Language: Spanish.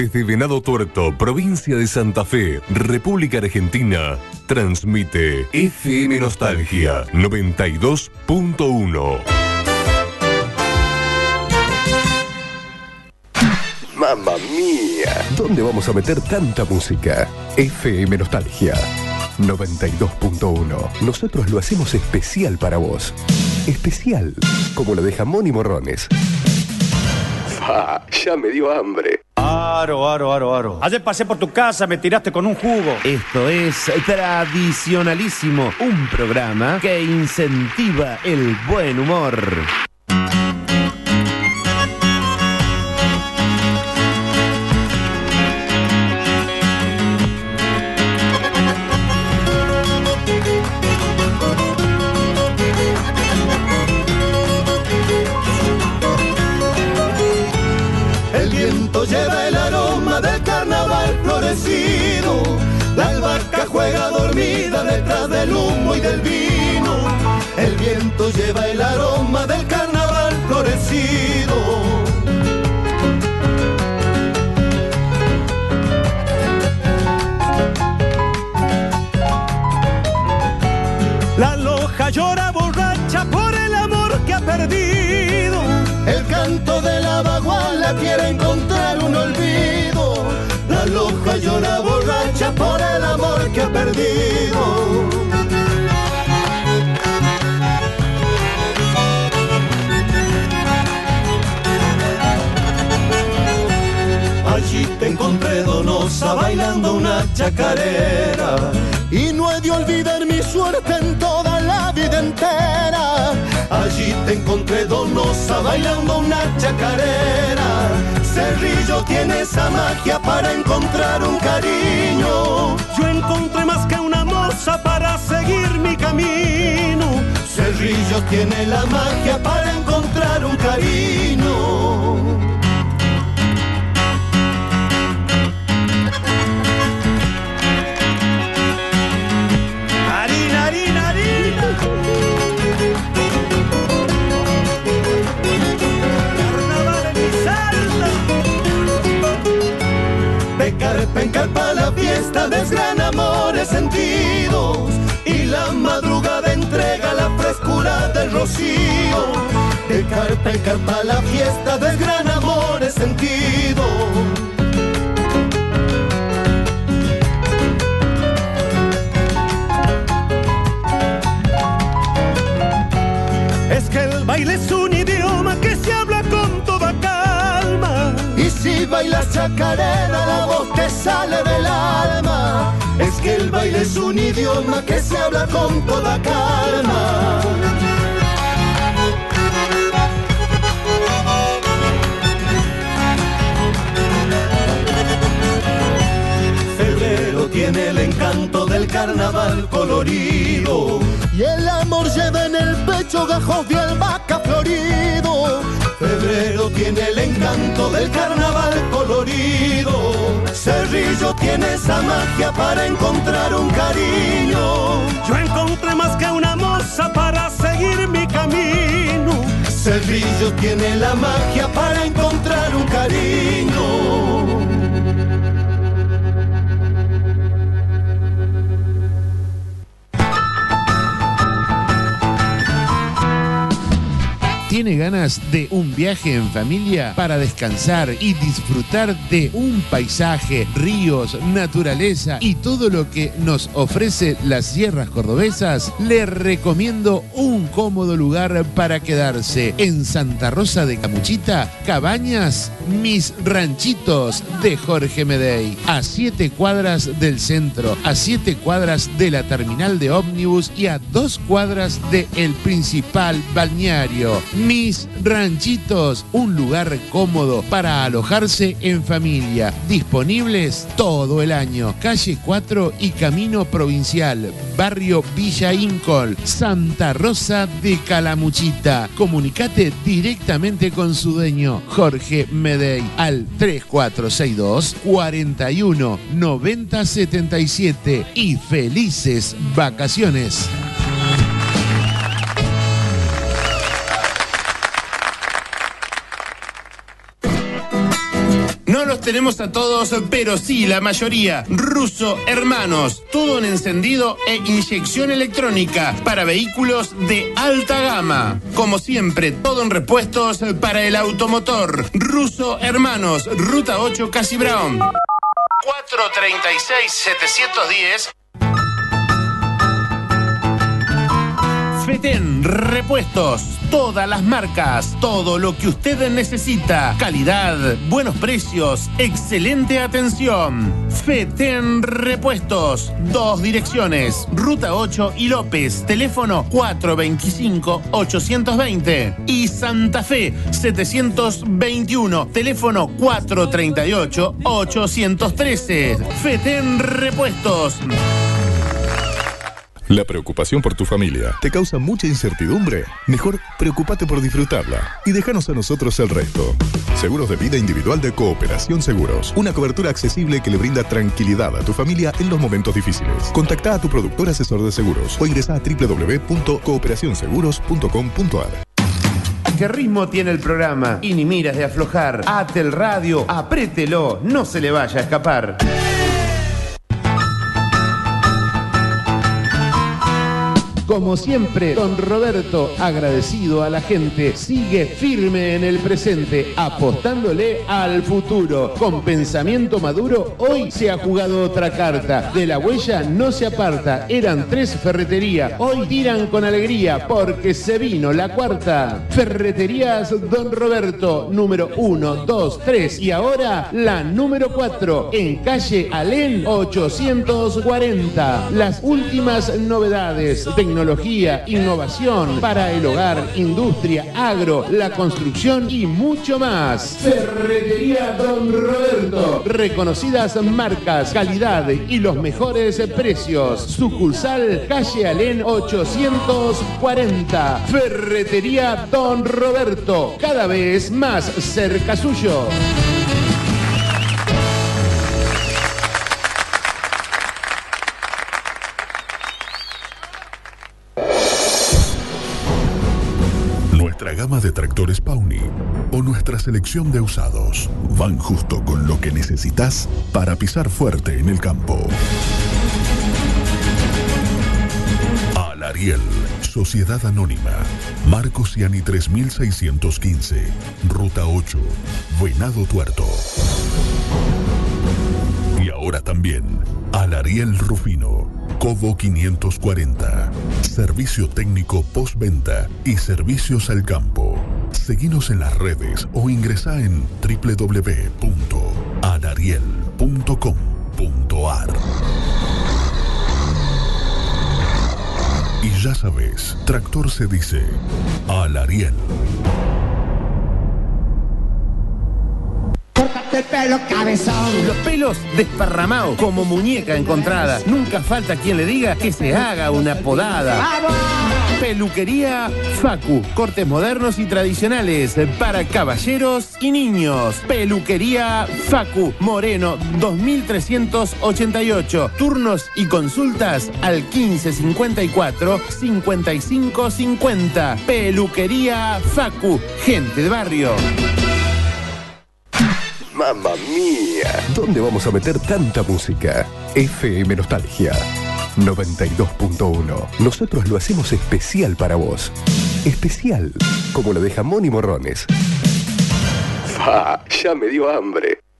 Desde Venado Tuerto, provincia de Santa Fe, República Argentina, transmite FM Nostalgia 92.1. ¡Mamma mía! ¿Dónde vamos a meter tanta música? FM Nostalgia 92.1. Nosotros lo hacemos especial para vos. Especial, como lo de jamón y morrones. Ya me dio hambre. Aro. Ayer pasé por tu casa, me tiraste con un jugo. Esto es Tradicionalísimo, un programa que incentiva el buen humor. Lleva el aroma del carnaval florecido. La albahaca juega dormida detrás del humo y del vino. El viento lleva el aroma del carnaval florecido. La loja llora borracha por el amor que ha perdido. El canto de la baguala quiere encontrar un olvido. La loja llora borracha por el amor que ha perdido. Allí te encontré, Donosa, bailando una chacarera. Y no he de olvidar mi suerte en toda la vida entera. Allí te encontré, Donosa, bailando una chacarera. Cerrillo tiene esa magia para encontrar un cariño. Yo encontré más que una moza para seguir mi camino. Cerrillo tiene la magia para encontrar un cariño. Encarpa la fiesta, desgrana amores sentidos. Y la madrugada entrega la frescura del rocío. Encarpa la fiesta, desgrana amores sentidos. Es que el baile es un idioma que se habla con toda calma. Y si bailas chacarera, la voz te sale del alma. Es que el baile es un idioma que se habla con toda calma. Febrero tiene el encanto del carnaval colorido. Y el amor lleva en el pecho gajos de albahaca florido. Febrero tiene el encanto del carnaval colorido. Cerrillo tiene esa magia para encontrar un cariño. Yo encontré más que una moza para seguir mi camino. Cerrillo tiene la magia para encontrar un cariño. ¿Tiene ganas de un viaje en familia para descansar y disfrutar de un paisaje, ríos, naturaleza y todo lo que nos ofrece las sierras cordobesas? Le recomiendo un cómodo lugar para quedarse en Santa Rosa de Camuchita, Cabañas Mis Ranchitos de Jorge Medey, a 7 cuadras del centro, a 7 cuadras de la terminal de ómnibus y a 2 cuadras del principal balneario. Mis Ranchitos, un lugar cómodo para alojarse en familia, disponibles todo el año. Calle 4 y Camino Provincial, barrio Villa Incol, Santa Rosa de Calamuchita. Comunicate directamente con su dueño, Jorge Medey, al 3462 41 90 77 y felices vacaciones. No los tenemos a todos, pero sí la mayoría. Russo Hermanos, todo en encendido e inyección electrónica para vehículos de alta gama. Como siempre, todo en repuestos para el automotor. Russo Hermanos, Ruta 8 Casi Brown. 436-710. Feten Repuestos, todas las marcas, todo lo que usted necesita, calidad, buenos precios, excelente atención. Feten Repuestos, 2 direcciones, Ruta 8 y López, teléfono 425-820 y Santa Fe 721, teléfono 438-813. Feten Repuestos. La preocupación por tu familia te causa mucha incertidumbre. Mejor preocúpate por disfrutarla y déjanos a nosotros el resto. Seguros de vida individual de Cooperación Seguros. Una cobertura accesible que le brinda tranquilidad a tu familia en los momentos difíciles. Contacta a tu productor asesor de seguros o ingresa a www.cooperacionseguros.com.ar. ¿Qué ritmo tiene el programa? Y ni miras de aflojar. Ate el radio, aprételo, no se le vaya a escapar. Como siempre, don Roberto, agradecido a la gente, sigue firme en el presente, apostándole al futuro. Con pensamiento maduro, hoy se ha jugado otra carta. De la huella no se aparta, eran 3 ferreterías, hoy tiran con alegría porque se vino la cuarta. Ferreterías don Roberto, número 1, 2, 3 y ahora la número 4, en calle Alén 840. Las últimas novedades, tecnología, innovación para el hogar, industria, agro, la construcción y mucho más. Ferretería don Roberto, reconocidas marcas, calidad y los mejores precios. Sucursal calle Alén 840. Ferretería don Roberto, cada vez más cerca suyo. Nuestra gama de tractores Pawny o nuestra selección de usados van justo con lo que necesitas para pisar fuerte en el campo. Alariel, Sociedad Anónima, Marcos Ciani 3615, Ruta 8, Venado Tuerto. Y ahora también, Alariel Rufino, Cobo 540. Servicio técnico postventa y servicios al campo. Seguinos en las redes o ingresá en www.alariel.com.ar. Y ya sabes, tractor se dice Alariel. Córtate el pelo, cabezón. Los pelos desparramados como muñeca encontrada. Nunca falta quien le diga que se haga una podada. ¡Vamos! Peluquería Facu. Cortes modernos y tradicionales para caballeros y niños. Peluquería Facu. Moreno 2388. Turnos y consultas al 1554 5550. Peluquería Facu. Gente de barrio. ¡Mamma mía! ¿Dónde vamos a meter tanta música? FM Nostalgia 92.1. Nosotros lo hacemos especial para vos. Especial, como la de jamón y morrones. ¡Fa! Ya me dio hambre.